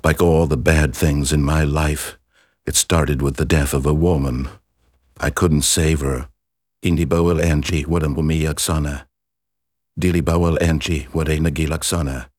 Like all the bad things in my life, it started with the death of a woman. I couldn't save her. Hindi bawal Angie, walang bumiyak sana. Dili bawal Angie, waday nagilaksana.